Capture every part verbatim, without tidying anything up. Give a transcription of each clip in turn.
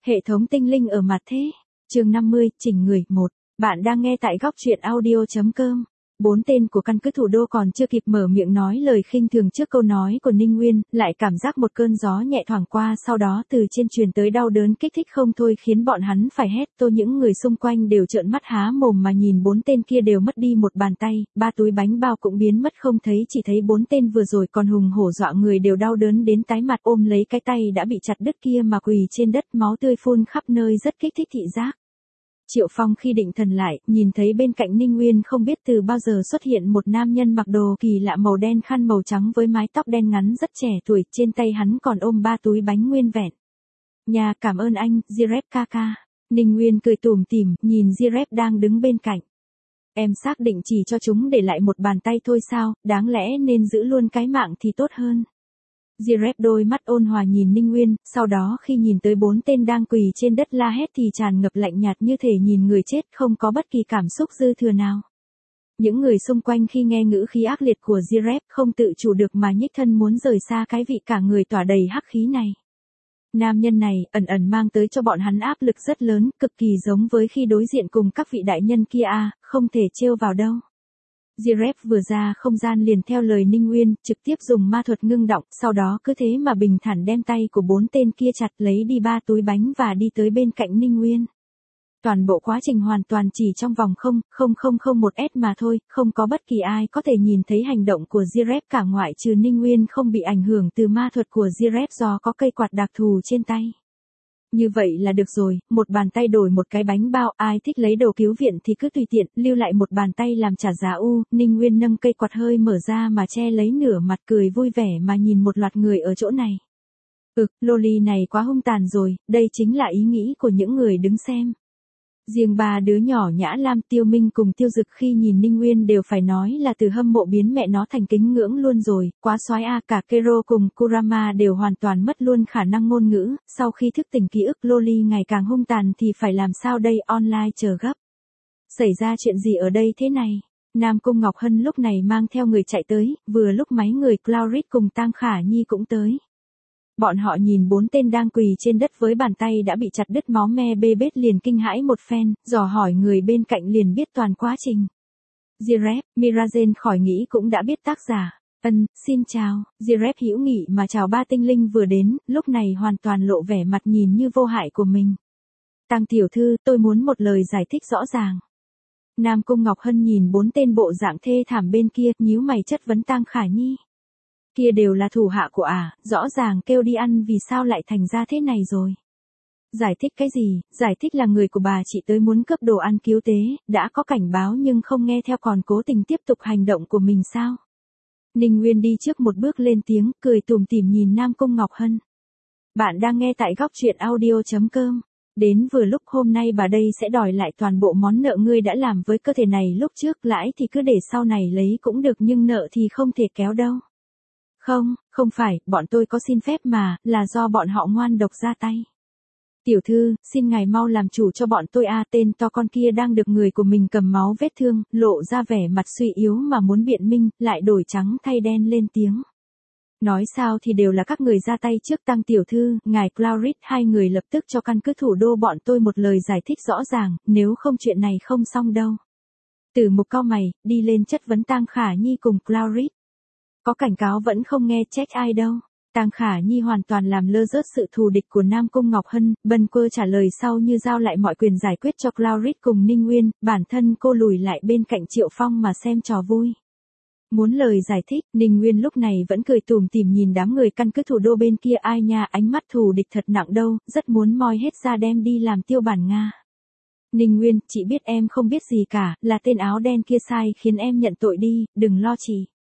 Hệ thống tinh linh ở mặt thế. Chương năm mươi, chỉnh người, một. Bạn đang nghe tại góc truyện audio chấm com. Bốn tên của căn cứ thủ đô còn chưa kịp mở miệng nói lời khinh thường trước câu nói của Ninh Nguyên, lại cảm giác một cơn gió nhẹ thoảng qua, sau đó từ trên truyền tới đau đớn kích thích không thôi khiến bọn hắn phải hét tô. Những người xung quanh đều trợn mắt há mồm mà nhìn bốn tên kia đều mất đi một bàn tay, ba túi bánh bao cũng biến mất không thấy, chỉ thấy bốn tên vừa rồi còn hùng hổ dọa người đều đau đớn đến tái mặt ôm lấy cái tay đã bị chặt đứt kia mà quỳ trên đất, máu tươi phun khắp nơi rất kích thích thị giác. Triệu Phong khi định thần lại, nhìn thấy bên cạnh Ninh Nguyên không biết từ bao giờ xuất hiện một nam nhân mặc đồ kỳ lạ màu đen, khăn màu trắng với mái tóc đen ngắn, rất trẻ tuổi, trên tay hắn còn ôm ba túi bánh nguyên vẹn. Nhà, cảm ơn anh, Jirep ca ca. Ninh Nguyên cười tủm tỉm, nhìn Jirep đang đứng bên cạnh. Em xác định chỉ cho chúng để lại một bàn tay thôi sao, đáng lẽ nên giữ luôn cái mạng thì tốt hơn. Jirep đôi mắt ôn hòa nhìn Ninh Nguyên, sau đó khi nhìn tới bốn tên đang quỳ trên đất la hét thì tràn ngập lạnh nhạt như thể nhìn người chết, không có bất kỳ cảm xúc dư thừa nào. Những người xung quanh khi nghe ngữ khí ác liệt của Jirep không tự chủ được mà nhích thân muốn rời xa cái vị cả người tỏa đầy hắc khí này. Nam nhân này ẩn ẩn mang tới cho bọn hắn áp lực rất lớn, cực kỳ giống với khi đối diện cùng các vị đại nhân kia à, không thể trêu vào đâu. Jirep vừa ra không gian liền theo lời Ninh Nguyên, trực tiếp dùng ma thuật ngưng động, sau đó cứ thế mà bình thản đem tay của bốn tên kia chặt lấy đi ba túi bánh và đi tới bên cạnh Ninh Nguyên. Toàn bộ quá trình hoàn toàn chỉ trong vòng không phẩy không không một s mà thôi, không có bất kỳ ai có thể nhìn thấy hành động của Jirep cả ngoại trừ Ninh Nguyên không bị ảnh hưởng từ ma thuật của Jirep do có cây quạt đặc thù trên tay. Như vậy là được rồi, một bàn tay đổi một cái bánh bao, ai thích lấy đồ cứu viện thì cứ tùy tiện, lưu lại một bàn tay làm trả giá u. Ninh Nguyên nâng cây quạt hơi mở ra mà che lấy nửa mặt, cười vui vẻ mà nhìn một loạt người ở chỗ này. Ực, loli này quá hung tàn rồi, đây chính là ý nghĩ của những người đứng xem. Riêng ba đứa nhỏ Nhã Lam, Tiêu Minh cùng Tiêu Dực khi nhìn Ninh Nguyên đều phải nói là từ hâm mộ biến mẹ nó thành kính ngưỡng luôn rồi, quá soái a. Cả Kero cùng Kurama đều hoàn toàn mất luôn khả năng ngôn ngữ, sau khi thức tỉnh ký ức loli ngày càng hung tàn thì phải làm sao đây, online chờ gấp. Xảy ra chuyện gì ở đây thế này? Nam Cung Ngọc Hân lúc này mang theo người chạy tới, vừa lúc mấy người Claurit cùng Tang Khả Nhi cũng tới. Bọn họ nhìn bốn tên đang quỳ trên đất với bàn tay đã bị chặt đứt máu me bê bết liền kinh hãi một phen, dò hỏi người bên cạnh liền biết toàn quá trình. Jirep, Mirazen khỏi nghĩ cũng đã biết tác giả. Ân, xin chào. Jirep hữu nghị mà chào ba tinh linh vừa đến, lúc này hoàn toàn lộ vẻ mặt nhìn như vô hại của mình. Tang tiểu thư, tôi muốn một lời giải thích rõ ràng. Nam Cung Ngọc Hân nhìn bốn tên bộ dạng thê thảm bên kia, nhíu mày chất vấn Tang Khả Nhi. Kia đều là thủ hạ của ả, à, rõ ràng kêu đi ăn vì sao lại thành ra thế này rồi. Giải thích cái gì, giải thích là người của bà chị tới muốn cướp đồ ăn cứu tế, đã có cảnh báo nhưng không nghe theo còn cố tình tiếp tục hành động của mình sao. Ninh Nguyên đi trước một bước lên tiếng, cười tủm tỉm nhìn Nam Cung Ngọc Hân. Bạn đang nghe tại góc truyện audio chấm com. Đến vừa lúc hôm nay bà đây sẽ đòi lại toàn bộ món nợ ngươi đã làm với cơ thể này lúc trước, lãi thì cứ để sau này lấy cũng được nhưng nợ thì không thể kéo đâu. Không, không phải, bọn tôi có xin phép mà, là do bọn họ ngoan độc ra tay. Tiểu thư, xin ngài mau làm chủ cho bọn tôi a. Tên to con kia đang được người của mình cầm máu vết thương, lộ ra vẻ mặt suy yếu mà muốn biện minh, lại đổi trắng thay đen lên tiếng. Nói sao thì đều là các người ra tay trước. Tăng tiểu thư, ngài Claurit, hai người lập tức cho căn cứ thủ đô bọn tôi một lời giải thích rõ ràng, nếu không chuyện này không xong đâu. Từ một cau mày, đi lên chất vấn Tang Khả Nhi cùng Claurit. Có cảnh cáo vẫn không nghe, trách ai đâu. Tang Khả Nhi hoàn toàn làm lơ rớt sự thù địch của Nam Cung Ngọc Hân, bần quơ trả lời sau như giao lại mọi quyền giải quyết cho Claurit cùng Ninh Nguyên, bản thân cô lùi lại bên cạnh Triệu Phong mà xem trò vui. Muốn lời giải thích, Ninh Nguyên lúc này vẫn cười tủm tỉm nhìn đám người căn cứ thủ đô bên kia, ai nha, ánh mắt thù địch thật nặng đâu, rất muốn moi hết ra đem đi làm tiêu bản Nga. Ninh Nguyên, chị biết em không biết gì cả, là tên áo đen kia sai khiến em nhận tội đi, đừng lo chị.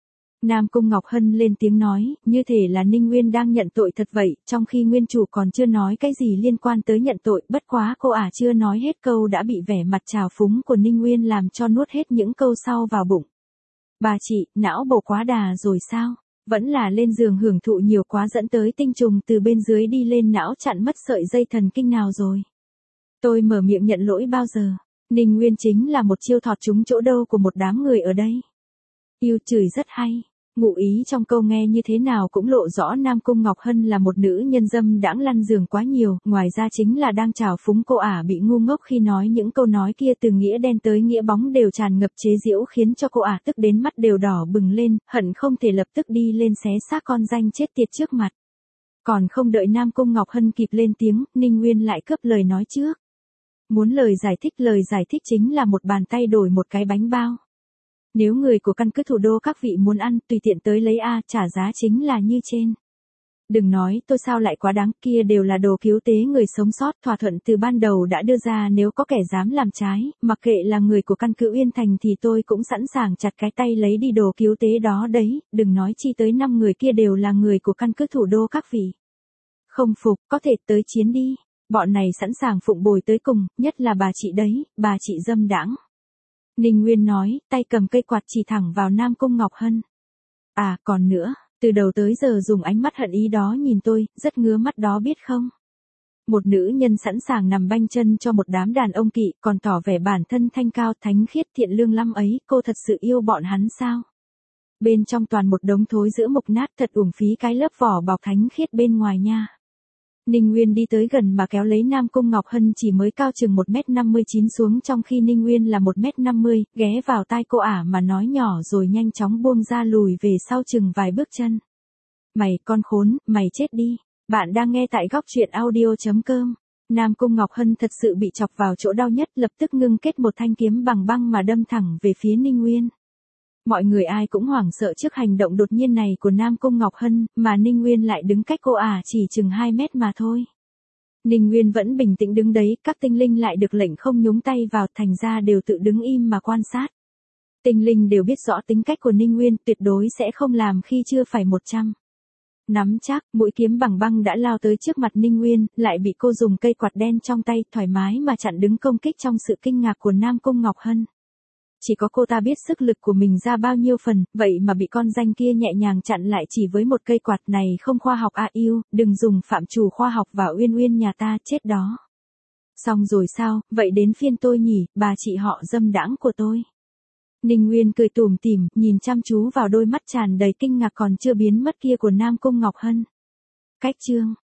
Nam Cung Ngọc Hân lên tiếng nói, như thể là Ninh Nguyên đang nhận tội thật vậy, trong khi nguyên chủ còn chưa nói cái gì liên quan tới nhận tội, bất quá cô ả à chưa nói hết câu đã bị vẻ mặt trào phúng của Ninh Nguyên làm cho nuốt hết những câu sau vào bụng. Bà chị, não bộ quá đà rồi sao? Vẫn là lên giường hưởng thụ nhiều quá dẫn tới tinh trùng từ bên dưới đi lên não chặn mất sợi dây thần kinh nào rồi? Tôi mở miệng nhận lỗi bao giờ? Ninh Nguyên chính là một chiêu thọt trúng chỗ đâu của một đám người ở đây. Yêu chửi rất hay. Ngụ ý trong câu nghe như thế nào cũng lộ rõ Nam Cung Ngọc Hân là một nữ nhân dâm đãng lăn giường quá nhiều, ngoài ra chính là đang trào phúng cô ả bị ngu ngốc khi nói những câu nói kia từ nghĩa đen tới nghĩa bóng đều tràn ngập chế giễu khiến cho cô ả tức đến mắt đều đỏ bừng lên, hận không thể lập tức đi lên xé xác con danh chết tiệt trước mặt. Còn không đợi Nam Cung Ngọc Hân kịp lên tiếng, Ninh Nguyên lại cướp lời nói trước. Muốn lời giải thích, lời giải thích chính là một bàn tay đổi một cái bánh bao. Nếu người của căn cứ thủ đô các vị muốn ăn, tùy tiện tới lấy a, trả giá chính là như trên. Đừng nói tôi sao lại quá đáng, kia đều là đồ cứu tế người sống sót, thỏa thuận từ ban đầu đã đưa ra, nếu có kẻ dám làm trái, mặc kệ là người của căn cứ Uyên Thành thì tôi cũng sẵn sàng chặt cái tay lấy đi đồ cứu tế đó đấy, đừng nói chi tới năm người kia đều là người của căn cứ thủ đô các vị. Không phục, có thể tới chiến đi, bọn này sẵn sàng phụng bồi tới cùng, nhất là bà chị đấy, bà chị dâm đãng. Ninh Nguyên nói, tay cầm cây quạt chỉ thẳng vào Nam Cung Ngọc Hân. À, còn nữa, từ đầu tới giờ dùng ánh mắt hận ý đó nhìn tôi, rất ngứa mắt đó biết không? Một nữ nhân sẵn sàng nằm banh chân cho một đám đàn ông kỵ, còn tỏ vẻ bản thân thanh cao thánh khiết thiện lương lắm ấy, cô thật sự yêu bọn hắn sao? Bên trong toàn một đống thối giữa mục nát, thật uổng phí cái lớp vỏ bọc thánh khiết bên ngoài nha. Ninh Nguyên đi tới gần mà kéo lấy Nam Cung Ngọc Hân chỉ mới cao chừng một mét năm mươi chín xuống, trong khi Ninh Nguyên là một mét năm mươi, ghé vào tai cô ả mà nói nhỏ rồi nhanh chóng buông ra lùi về sau chừng vài bước chân. Mày con khốn, mày chết đi. Bạn đang nghe tại góc truyện audio chấm com. Nam Cung Ngọc Hân thật sự bị chọc vào chỗ đau nhất, lập tức ngưng kết một thanh kiếm bằng băng mà đâm thẳng về phía Ninh Nguyên. Mọi người ai cũng hoảng sợ trước hành động đột nhiên này của Nam Cung Ngọc Hân, mà Ninh Nguyên lại đứng cách cô ả chỉ chừng hai mét mà thôi. Ninh Nguyên vẫn bình tĩnh đứng đấy, các tinh linh lại được lệnh không nhúng tay vào, thành ra đều tự đứng im mà quan sát. Tinh linh đều biết rõ tính cách của Ninh Nguyên, tuyệt đối sẽ không làm khi chưa phải một trăm. Nắm chắc, mũi kiếm bằng băng đã lao tới trước mặt Ninh Nguyên, lại bị cô dùng cây quạt đen trong tay thoải mái mà chặn đứng công kích trong sự kinh ngạc của Nam Cung Ngọc Hân. Chỉ có cô ta biết sức lực của mình ra bao nhiêu phần, vậy mà bị con danh kia nhẹ nhàng chặn lại chỉ với một cây quạt này không khoa học a yêu, đừng dùng phạm trù khoa học vào Uyên Uyên nhà ta, chết đó. Xong rồi sao, vậy đến phiên tôi nhỉ, bà chị họ dâm đãng của tôi. Ninh Nguyên cười tủm tỉm, nhìn chăm chú vào đôi mắt tràn đầy kinh ngạc còn chưa biến mất kia của Nam Cung Ngọc Hân. Cách chương